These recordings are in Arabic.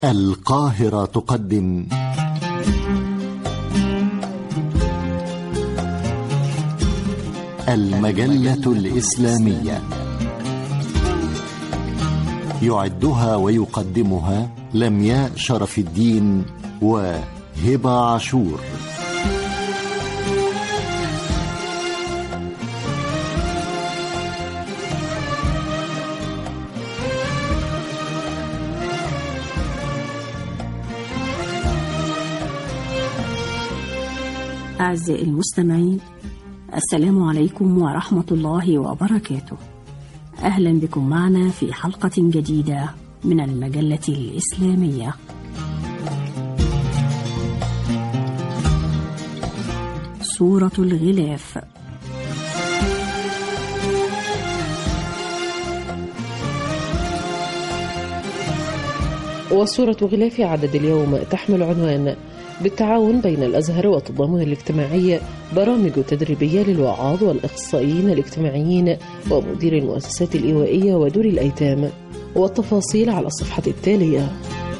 القاهرة تقدم المجلة الإسلامية، يعدها ويقدمها لمياء شرف الدين وهبة عاشور. أعزائي المستمعين، السلام عليكم ورحمة الله وبركاته. أهلا بكم معنا في حلقة جديدة من المجلة الإسلامية. سورة الغلاف. وسورة غلاف عدد اليوم تحمل عنوان بالتعاون بين الأزهر والتضامن الاجتماعي برامج تدريبية للوعاظ والأخصائيين الاجتماعيين ومدير المؤسسات الإيوائية ودور الأيتام، والتفاصيل على الصفحة التالية.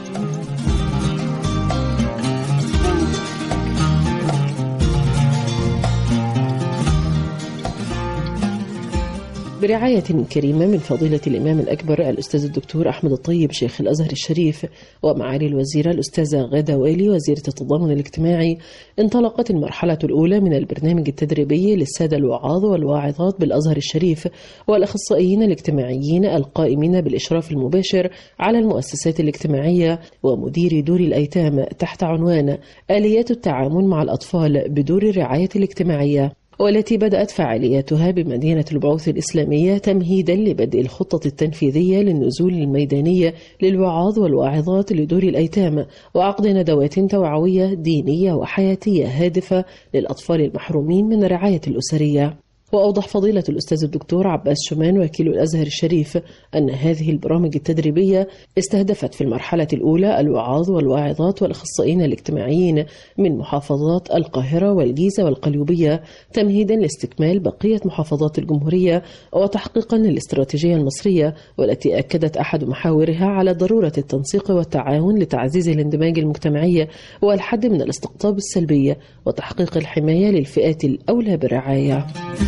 برعاية كريمة من فضيلة الإمام الأكبر الأستاذ الدكتور أحمد الطيب شيخ الأزهر الشريف ومعالي الوزيرة الأستاذة غادة وائلي وزيرة التضامن الاجتماعي، انطلقت المرحلة الأولى من البرنامج التدريبي للسادة الوعاظ والواعظات بالأزهر الشريف والأخصائيين الاجتماعيين القائمين بالإشراف المباشر على المؤسسات الاجتماعية ومدير دور الأيتام تحت عنوان آليات التعامل مع الأطفال بدور الرعاية الاجتماعية، والتي بدأت فعالياتها بمدينة البعوث الإسلامية تمهيدا لبدء الخطة التنفيذية للنزول الميداني للوعاظ والواعظات لدور الأيتام وعقد ندوات توعوية دينية وحياتية هادفة للأطفال المحرومين من الرعاية الأسرية. وأوضح فضيلة الأستاذ الدكتور عباس شمان وكيل الأزهر الشريف أن هذه البرامج التدريبية استهدفت في المرحلة الأولى الوعاظ والواعظات والأخصائيين الاجتماعيين من محافظات القاهرة والجيزة والقليوبية تمهيدا لاستكمال بقية محافظات الجمهورية وتحقيقا للاستراتيجية المصرية، والتي أكدت أحد محاورها على ضرورة التنسيق والتعاون لتعزيز الاندماج المجتمعي والحد من الاستقطاب السلبي وتحقيق الحماية للفئات الأولى بالرعاية.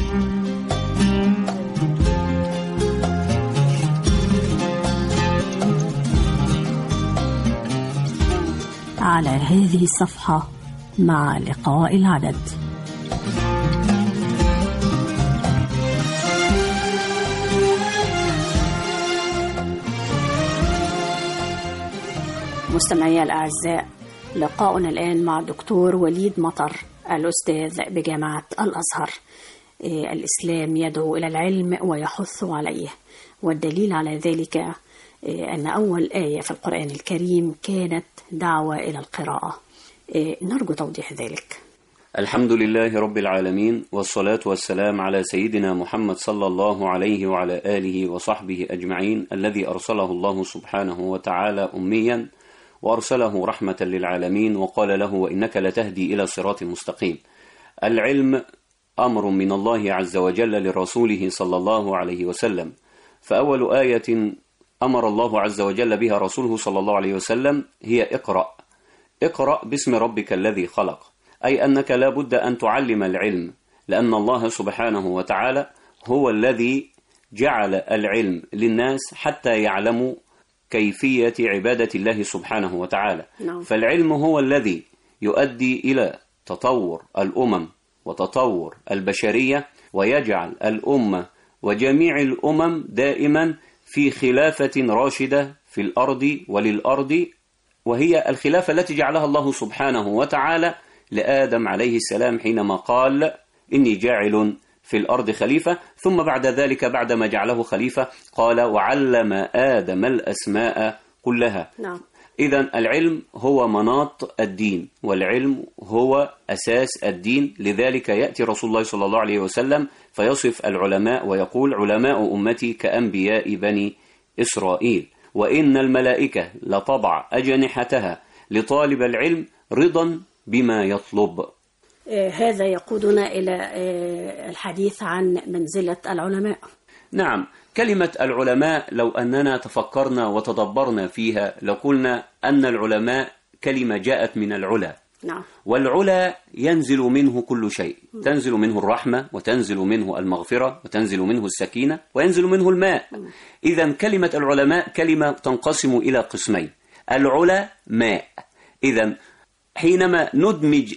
على هذه الصفحة مع لقاء العدد. مستمعي الأعزاء، لقاؤنا الآن مع الدكتور وليد مطر الأستاذ بجامعة الأزهر. الإسلام يدعو إلى العلم ويحث عليه، والدليل على ذلك أن أول آية في القرآن الكريم كانت دعوة إلى القراءة. نرجو توضيح ذلك. الحمد لله رب العالمين، والصلاة والسلام على سيدنا محمد صلى الله عليه وعلى آله وصحبه أجمعين، الذي أرسله الله سبحانه وتعالى أميا وأرسله رحمة للعالمين، وقال له وإنك لتهدي إلى صراط مستقيم. العلم أمر من الله عز وجل لرسوله صلى الله عليه وسلم، فأول آية أمر الله عز وجل بها رسوله صلى الله عليه وسلم هي اقرأ. اقرأ باسم ربك الذي خلق، أي أنك لا بد أن تعلم العلم، لأن الله سبحانه وتعالى هو الذي جعل العلم للناس حتى يعلموا كيفية عبادة الله سبحانه وتعالى. فالعلم هو الذي يؤدي إلى تطور الأمم وتطور البشرية، ويجعل الأمة وجميع الأمم دائما في خلافة راشدة في الأرض وللأرض، وهي الخلافة التي جعلها الله سبحانه وتعالى لآدم عليه السلام حينما قال إني جاعل في الأرض خليفة، ثم بعد ذلك بعدما جعله خليفة قال وعلم آدم الأسماء كلها. إذن العلم هو مناط الدين، والعلم هو أساس الدين. لذلك يأتي رسول الله صلى الله عليه وسلم فيصف العلماء ويقول علماء أمتي كأنبياء بني إسرائيل، وإن الملائكة لتضع أجنحتها لطالب العلم رضا بما يطلب. هذا يقودنا إلى الحديث عن منزلة العلماء. نعم، كلمة العلماء لو أننا تفكرنا وتدبرنا فيها لقلنا أن العلماء كلمة جاءت من العلا. نعم. والعلا ينزل منه كل شيء، تنزل منه الرحمة وتنزل منه المغفرة وتنزل منه السكينة وينزل منه الماء. إذا كلمة العلماء كلمة تنقسم إلى قسمين، العلا ماء. إذا حينما ندمج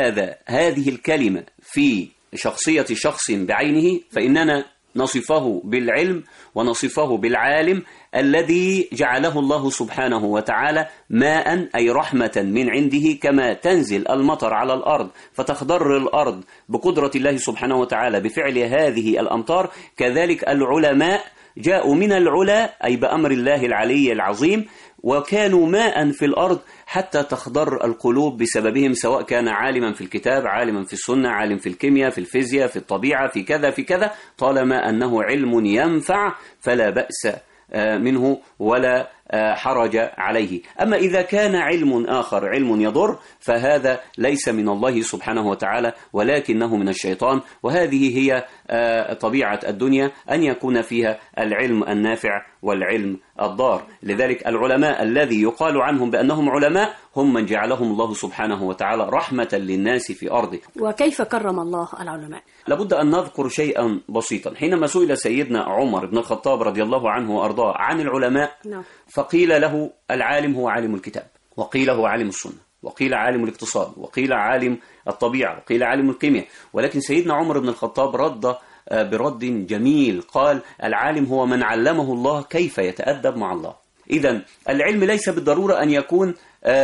هذه الكلمة في شخصية شخص بعينه فإننا نصفه بالعلم ونصفه بالعالم الذي جعله الله سبحانه وتعالى ماء، أي رحمة من عنده، كما تنزل المطر على الأرض فتخضر الأرض بقدرة الله سبحانه وتعالى بفعل هذه الأمطار، كذلك العلماء جاءوا من العلا أي بأمر الله العلي العظيم، وكانوا ماء في الأرض حتى تخضر القلوب بسببهم، سواء كان عالما في الكتاب، عالما في السنة، عالم في الكيمياء، في الفيزياء، في الطبيعة، في كذا في كذا، طالما أنه علم ينفع فلا بأس منه ولا حرج عليه. أما إذا كان علم آخر علم يضر فهذا ليس من الله سبحانه وتعالى ولكنه من الشيطان، وهذه هي طبيعة الدنيا أن يكون فيها العلم النافع والعلم الضار. لذلك العلماء الذي يقال عنهم بأنهم علماء هم من جعلهم الله سبحانه وتعالى رحمة للناس في أرضه. وكيف كرم الله العلماء؟ لابد أن نذكر شيئا بسيطا. حينما سئل سيدنا عمر بن الخطاب رضي الله عنه وأرضاه عن العلماء فقيل له العالم هو عالم الكتاب، وقيل هو عالم السنة، وقيل عالم الاقتصاد، وقيل عالم الطبيعة، وقيل عالم الكيمياء. ولكن سيدنا عمر بن الخطاب رد برد جميل، قال العالم هو من علمه الله كيف يتأدب مع الله. إذن العلم ليس بالضرورة أن يكون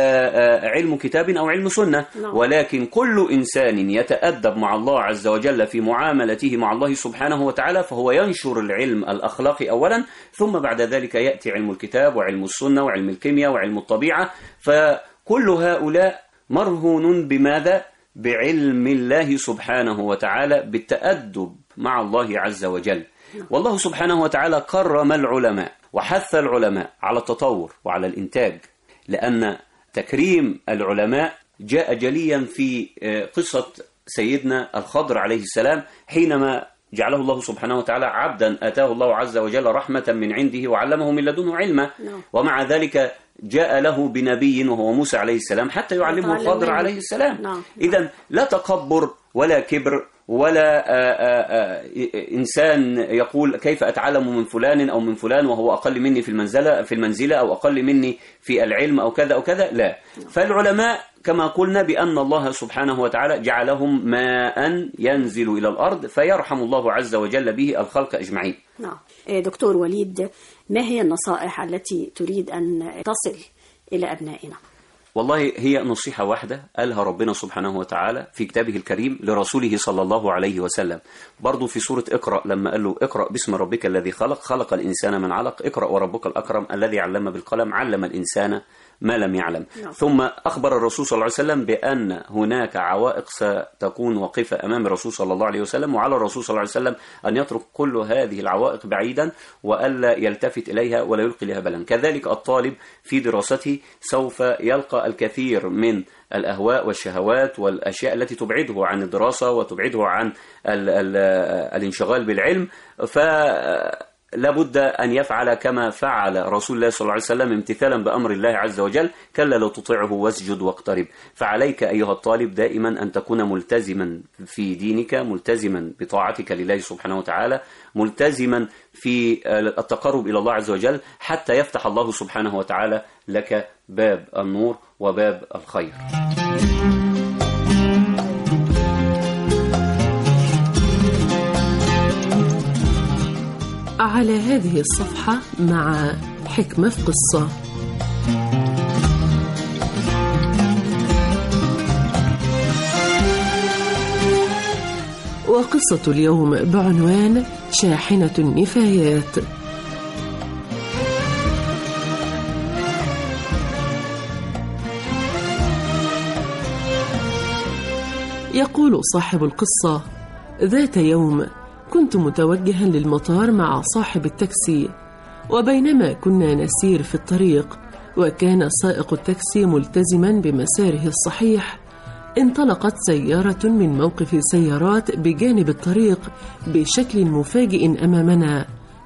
علم كتاب أو علم سنة، ولكن كل إنسان يتأدب مع الله عز وجل في معاملته مع الله سبحانه وتعالى فهو ينشر العلم الأخلاقي أولا، ثم بعد ذلك يأتي علم الكتاب وعلم السنة وعلم الكيمياء وعلم الطبيعة. فكل هؤلاء مرهون بماذا؟ بعلم الله سبحانه وتعالى، بالتأدب مع الله عز وجل. والله سبحانه وتعالى كرم العلماء وحث العلماء على التطور وعلى الإنتاج، لأن تكريم العلماء جاء جليا في قصة سيدنا الخضر عليه السلام، حينما جعله الله سبحانه وتعالى عبدا أتاه الله عز وجل رحمة من عنده وعلمه من لدنه علما، ومع ذلك جاء له بنبي وهو موسى عليه السلام حتى يعلمه الخضر عليه السلام. إذن لا تكبر ولا كبر ولا إنسان يقول كيف أتعلم من فلان أو من فلان وهو أقل مني في المنزلة أو أقل مني في العلم أو كذا أو كذا، لا. فالعلماء كما قلنا بأن الله سبحانه وتعالى جعلهم ماء ينزل إلى الأرض فيرحم الله عز وجل به الخلق أجمعين. نعم. دكتور وليد، ما هي النصائح التي تريد أن تصل إلى أبنائنا؟ والله هي نصيحة واحدة قالها ربنا سبحانه وتعالى في كتابه الكريم لرسوله صلى الله عليه وسلم، برضو في سورة اقرأ لما قال له اقرأ باسم ربك الذي خلق، خلق الإنسان من علق، اقرأ وربك الأكرم الذي علم بالقلم، علم الإنسان ما لم يعلم. ثم أخبر الرسول صلى الله عليه وسلم بأن هناك عوائق ستكون واقفة أمام الرسول صلى الله عليه وسلم، وعلى الرسول صلى الله عليه وسلم أن يترك كل هذه العوائق بعيدا وألا يلتفت إليها ولا يلقي لها بالا. كذلك الطالب في دراسته سوف يلقى الكثير من الأهواء والشهوات والأشياء التي تبعده عن الدراسة وتبعده عن الانشغال بالعلم، لابد أن يفعل كما فعل رسول الله صلى الله عليه وسلم امتثالا بأمر الله عز وجل، كلا لا تطيعه واسجد واقترب. فعليك أيها الطالب دائما أن تكون ملتزما في دينك، ملتزما بطاعتك لله سبحانه وتعالى، ملتزما في التقرب إلى الله عز وجل، حتى يفتح الله سبحانه وتعالى لك باب النور وباب الخير. على هذه الصفحة مع حكمة في قصة. وقصة اليوم بعنوان شاحنة النفايات. يقول صاحب القصة: ذات يوم كنت متوجها للمطار مع صاحب التاكسي، وبينما كنا نسير في الطريق وكان سائق التاكسي ملتزما بمساره الصحيح، انطلقت سيارة من موقف سيارات بجانب الطريق بشكل مفاجئ أمامنا،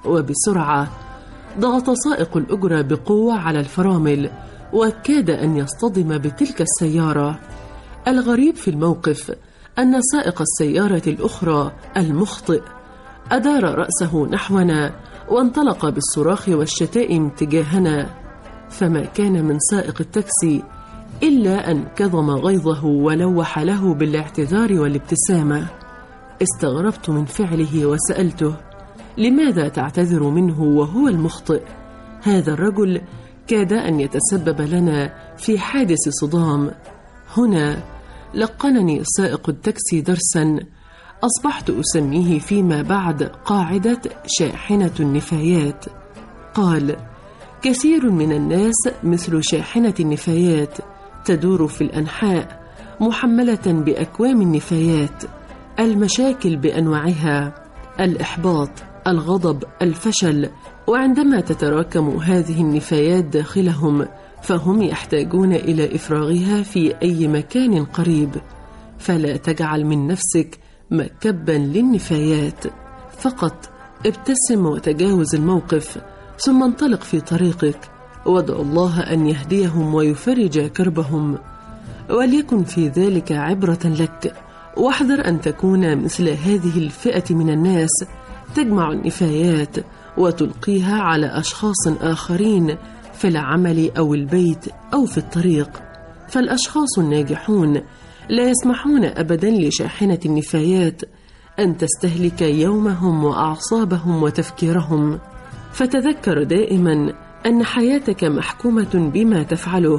وبسرعة. ضغط سائق الأجرة بقوة على الفرامل وكاد أن يصطدم بتلك السيارة. الغريب في الموقف أن سائق السيارة الأخرى المخطئ أدار رأسه نحونا وانطلق بالصراخ والشتائم تجاهنا، فما كان من سائق التاكسي إلا أن كظم غيظه ولوح له بالاعتذار والابتسامة. استغربت من فعله وسألته: لماذا تعتذر منه وهو المخطئ؟ هذا الرجل كاد أن يتسبب لنا في حادث صدام. هنا لقنني سائق التاكسي درسا أصبحت أسميه فيما بعد قاعدة شاحنة النفايات. قال: كثير من الناس مثل شاحنة النفايات تدور في الأنحاء محملة بأكوام النفايات، المشاكل بأنواعها، الإحباط، الغضب، الفشل، وعندما تتراكم هذه النفايات داخلهم فهم يحتاجون إلى إفراغها في أي مكان قريب. فلا تجعل من نفسك مكبا للنفايات، فقط ابتسم وتجاوز الموقف، ثم انطلق في طريقك وادعو الله أن يهديهم ويفرج كربهم، وليكن في ذلك عبرة لك. واحذر أن تكون مثل هذه الفئة من الناس تجمع النفايات وتلقيها على أشخاص آخرين في العمل أو البيت أو في الطريق. فالأشخاص الناجحون لا يسمحون أبدا لشاحنة النفايات أن تستهلك يومهم وأعصابهم وتفكيرهم. فتذكر دائما أن حياتك محكومة بما تفعله،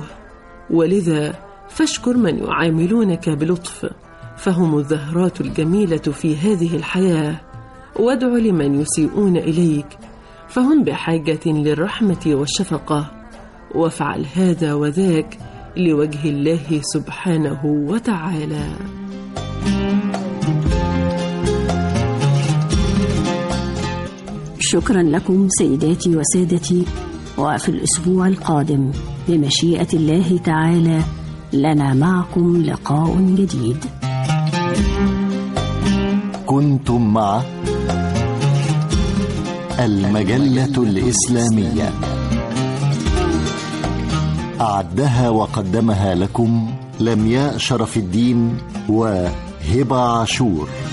ولذا فاشكر من يعاملونك بلطف، فهم الزهرات الجميلة في هذه الحياة، وادع لمن يسيئون إليك، فهم بحاجة للرحمة والشفقة، وافعل هذا وذاك لوجه الله سبحانه وتعالى. شكرا لكم سيداتي وسادتي، وفي الأسبوع القادم بمشيئة الله تعالى لنا معكم لقاء جديد. كنتم مع المجلة الإسلامية، أعدها وقدمها لكم لمياء شرف الدين وهبة عاشور.